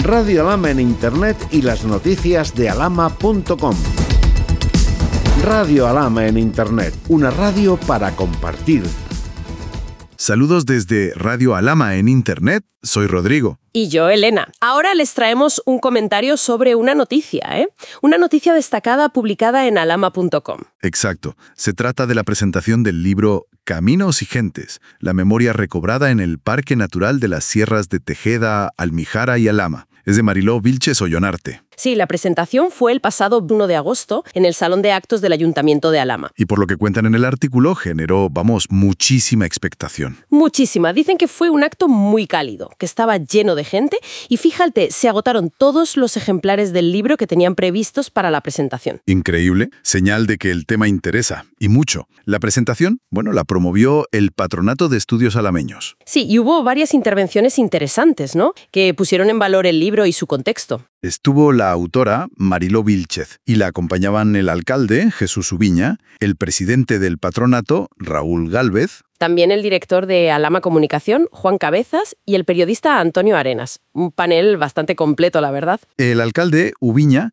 Radio Alhama en Internet y las noticias de alhama.com. Radio Alhama en Internet, una radio para compartir. Saludos desde Radio Alhama en Internet, soy Rodrigo. Y yo, Elena. Ahora les traemos un comentario sobre una noticia, Una noticia destacada publicada en alhama.com. Exacto. Se trata de la presentación del libro Caminos y Gentes, la memoria recobrada en el Parque Natural de las Sierras de Tejeda, Almijara y Alhama. Es de Mariló Vilches Ollonarte. Sí, la presentación fue el pasado 1 de agosto en el Salón de Actos del Ayuntamiento de Alhama. Y por lo que cuentan en el artículo, generó, muchísima expectación. Muchísima. Dicen que fue un acto muy cálido, que estaba lleno de gente y fíjate, se agotaron todos los ejemplares del libro que tenían previstos para la presentación. Increíble, señal de que el tema interesa, y mucho. La presentación, la promovió el Patronato de Estudios Alameños. Sí, y hubo varias intervenciones interesantes, ¿no?, que pusieron en valor el libro y su contexto. Estuvo la autora Mariló Vilches y la acompañaban el alcalde, Jesús Ubiña, el presidente del patronato, Raúl Gálvez, también el director de Alhama Comunicación, Juan Cabezas, y el periodista Antonio Arenas. Un panel bastante completo, la verdad. El alcalde Ubiña,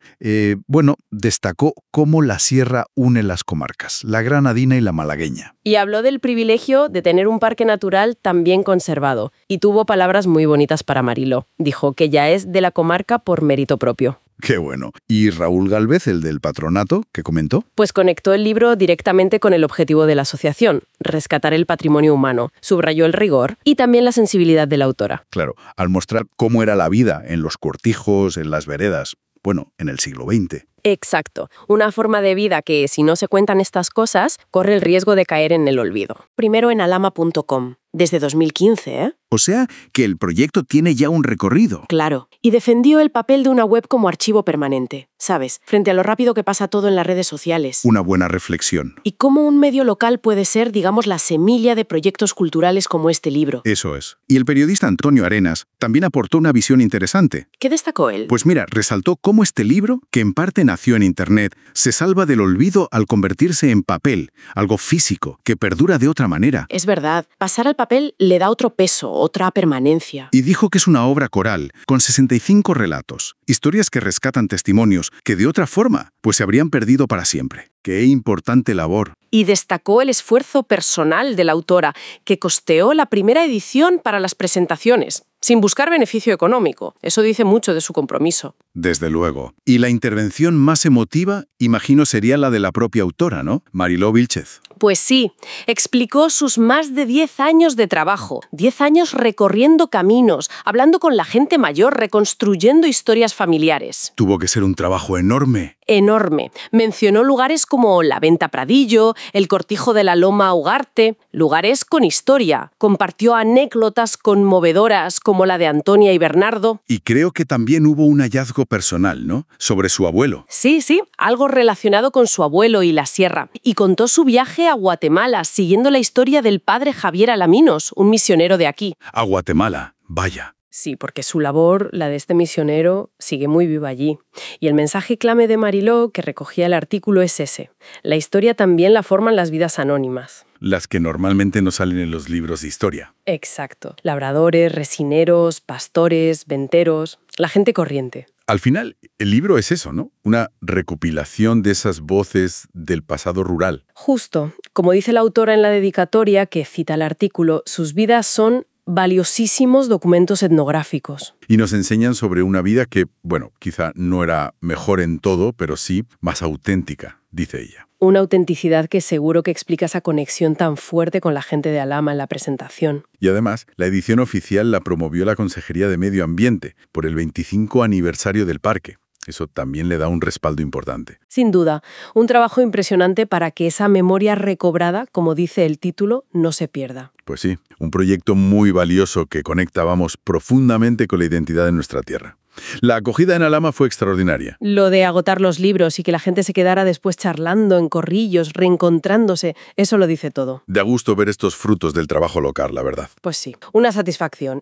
destacó cómo la sierra une las comarcas, la granadina y la malagueña. Y habló del privilegio de tener un parque natural tan bien conservado. Y tuvo palabras muy bonitas para Mariló. Dijo que ya es de la comarca por mérito propio. ¡Qué bueno! ¿Y Raúl Gálvez, el del patronato, qué comentó? Pues conectó el libro directamente con el objetivo de la asociación, rescatar el patrimonio humano. Subrayó el rigor y también la sensibilidad de la autora. Claro, al mostrar cómo era la vida en los cortijos, en las veredas, en el siglo XX. Exacto. Una forma de vida que, si no se cuentan estas cosas, corre el riesgo de caer en el olvido. Primero en alhama.com. Desde 2015, O sea, que el proyecto tiene ya un recorrido. Claro. Y defendió el papel de una web como archivo permanente, ¿sabes? Frente a lo rápido que pasa todo en las redes sociales. Una buena reflexión. Y cómo un medio local puede ser, la semilla de proyectos culturales como este libro. Eso es. Y el periodista Antonio Arenas también aportó una visión interesante. ¿Qué destacó él? Pues mira, resaltó cómo este libro, que en parte nació en Internet, se salva del olvido al convertirse en papel, algo físico, que perdura de otra manera. Es verdad. Pasar al papel le da otro peso, otra permanencia. Y dijo que es una obra coral, con 65 relatos, historias que rescatan testimonios que de otra forma, se habrían perdido para siempre. ¡Qué importante labor! Y destacó el esfuerzo personal de la autora, que costeó la primera edición para las presentaciones, sin buscar beneficio económico. Eso dice mucho de su compromiso. Desde luego. Y la intervención más emotiva, imagino, sería la de la propia autora, ¿no? Mariló Vilches. Pues sí, explicó sus más de 10 años de trabajo, 10 años recorriendo caminos, hablando con la gente mayor, reconstruyendo historias familiares. Tuvo que ser un trabajo enorme. Enorme. Mencionó lugares como la Venta Pradillo, el Cortijo de la Loma Ugarte, lugares con historia. Compartió anécdotas conmovedoras como la de Antonia y Bernardo. Y creo que también hubo un hallazgo personal, ¿no? Sobre su abuelo. Sí, algo relacionado con su abuelo y la sierra. Y contó su viaje a Guatemala, siguiendo la historia del padre Javier Alaminos, un misionero de aquí. A Guatemala, vaya. Sí, porque su labor, la de este misionero, sigue muy viva allí. Y el mensaje clave de Mariló, que recogía el artículo, es ese. La historia también la forman las vidas anónimas. Las que normalmente no salen en los libros de historia. Exacto. Labradores, resineros, pastores, venteros, la gente corriente. Al final, el libro es eso, ¿no? Una recopilación de esas voces del pasado rural. Justo. Como dice la autora en la dedicatoria, que cita el artículo, sus vidas son valiosísimos documentos etnográficos. Y nos enseñan sobre una vida que, quizá no era mejor en todo, pero sí más auténtica, dice ella. Una autenticidad que seguro que explica esa conexión tan fuerte con la gente de Alhama en la presentación. Y además, la edición oficial la promovió la Consejería de Medio Ambiente por el 25 aniversario del parque. Eso también le da un respaldo importante. Sin duda, un trabajo impresionante para que esa memoria recobrada, como dice el título, no se pierda. Pues sí, un proyecto muy valioso que conecta, profundamente con la identidad de nuestra tierra. La acogida en Alhama fue extraordinaria. Lo de agotar los libros y que la gente se quedara después charlando en corrillos, reencontrándose, eso lo dice todo. Da gusto ver estos frutos del trabajo local, la verdad. Pues sí, una satisfacción.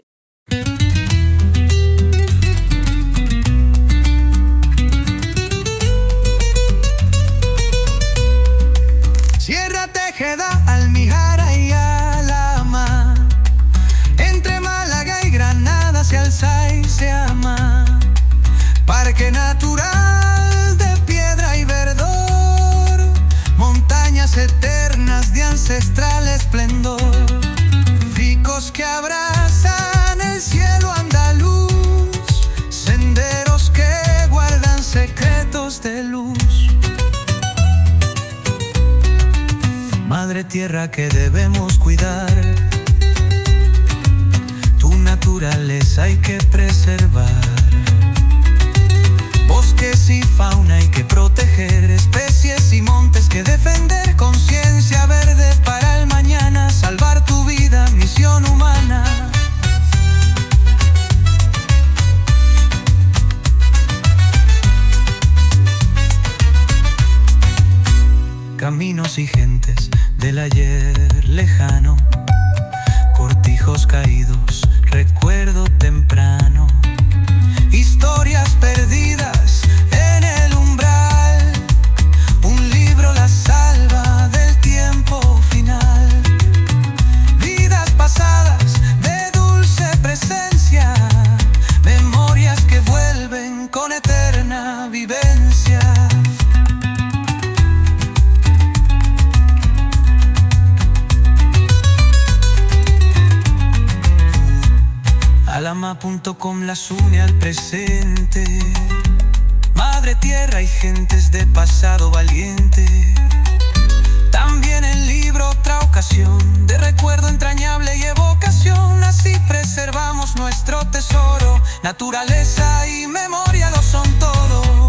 Sierra Tejeda, Almijara y Alhama, entre Málaga y Granada se alza y se ama. tierra que debemos cuidar. Tu naturaleza hay que preservar. Bosques y fauna hay que proteger, especies y montes que defender. Conciencia verde para el mañana, salvar tu vida, misión humana. Caminos y gentes del ayer lejano, cortijos caídos, recuerdo temprano. Historias perdidas en el umbral, un libro la salva del tiempo final. Vidas pasadas de dulce presencia, memorias que vuelven con eterna vivencia. Alama.com las une al presente. Madre tierra y gentes de pasado valiente. También el libro otra ocasión de recuerdo entrañable y evocación. Así preservamos nuestro tesoro. Naturaleza y memoria lo son todo.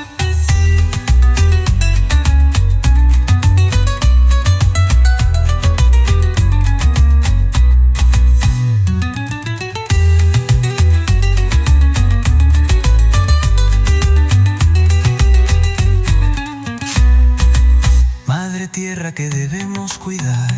Tierra que debemos cuidar,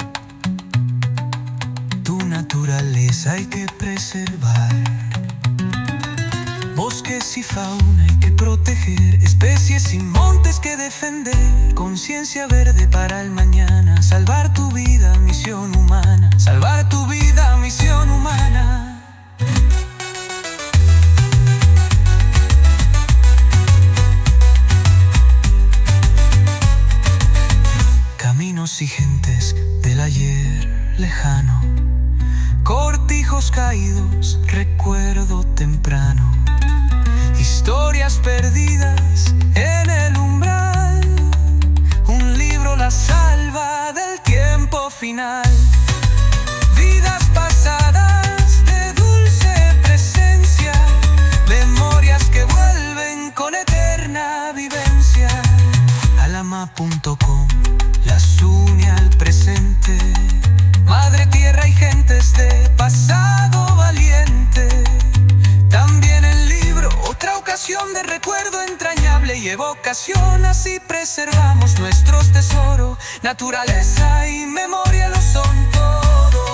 tu naturaleza hay que preservar. Bosques y fauna hay que proteger, especies y montes que defender. Conciencia verde para el mañana, salvar tu vida, misión humana. Salvar tu vida, misión humana. Caminos y gentes del ayer lejano, cortijos caídos, recuerdo temprano. Historias perdidas en el umbral, un libro la salva del tiempo final. Vidas pasadas de dulce presencia, memorias que vuelven con eterna vivencia. Alama.com las une al presente. Madre tierra y gentes de pasado valiente. También el libro otra ocasión de recuerdo entrañable y evocación. Así preservamos nuestros tesoros. Naturaleza y memoria lo son todo.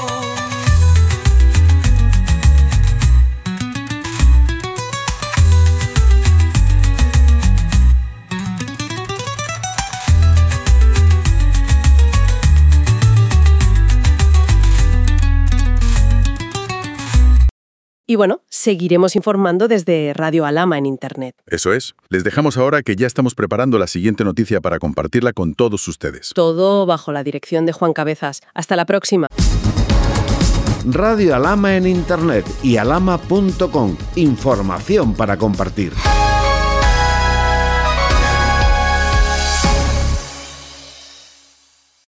Y bueno, seguiremos informando desde Radio Alama en Internet. Eso es. Les dejamos ahora que ya estamos preparando la siguiente noticia para compartirla con todos ustedes. Todo bajo la dirección de Juan Cabezas. Hasta la próxima. Radio Alama en Internet y alama.com. Información para compartir.